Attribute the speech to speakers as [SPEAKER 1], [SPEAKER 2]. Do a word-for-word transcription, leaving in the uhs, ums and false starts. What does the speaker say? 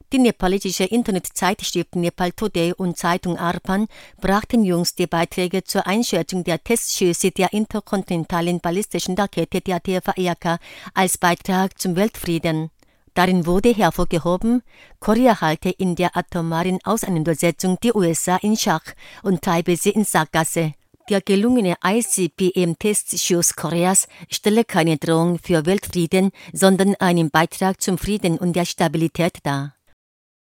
[SPEAKER 1] Die nepalische Internetzeitschrift Nepal Today und Zeitung Arpan brachten jüngst Beiträge zur Einschätzung der Testschüsse der interkontinentalen ballistischen Rakete der T V R K als Beitrag zum Weltfrieden. Darin wurde hervorgehoben, Korea halte in der atomaren Auseinandersetzung die U S A in Schach und treibe sie in Sackgasse. Der gelungene I C B M-Testschuss Koreas stelle keine Drohung für Weltfrieden, sondern einen Beitrag zum Frieden und der Stabilität dar.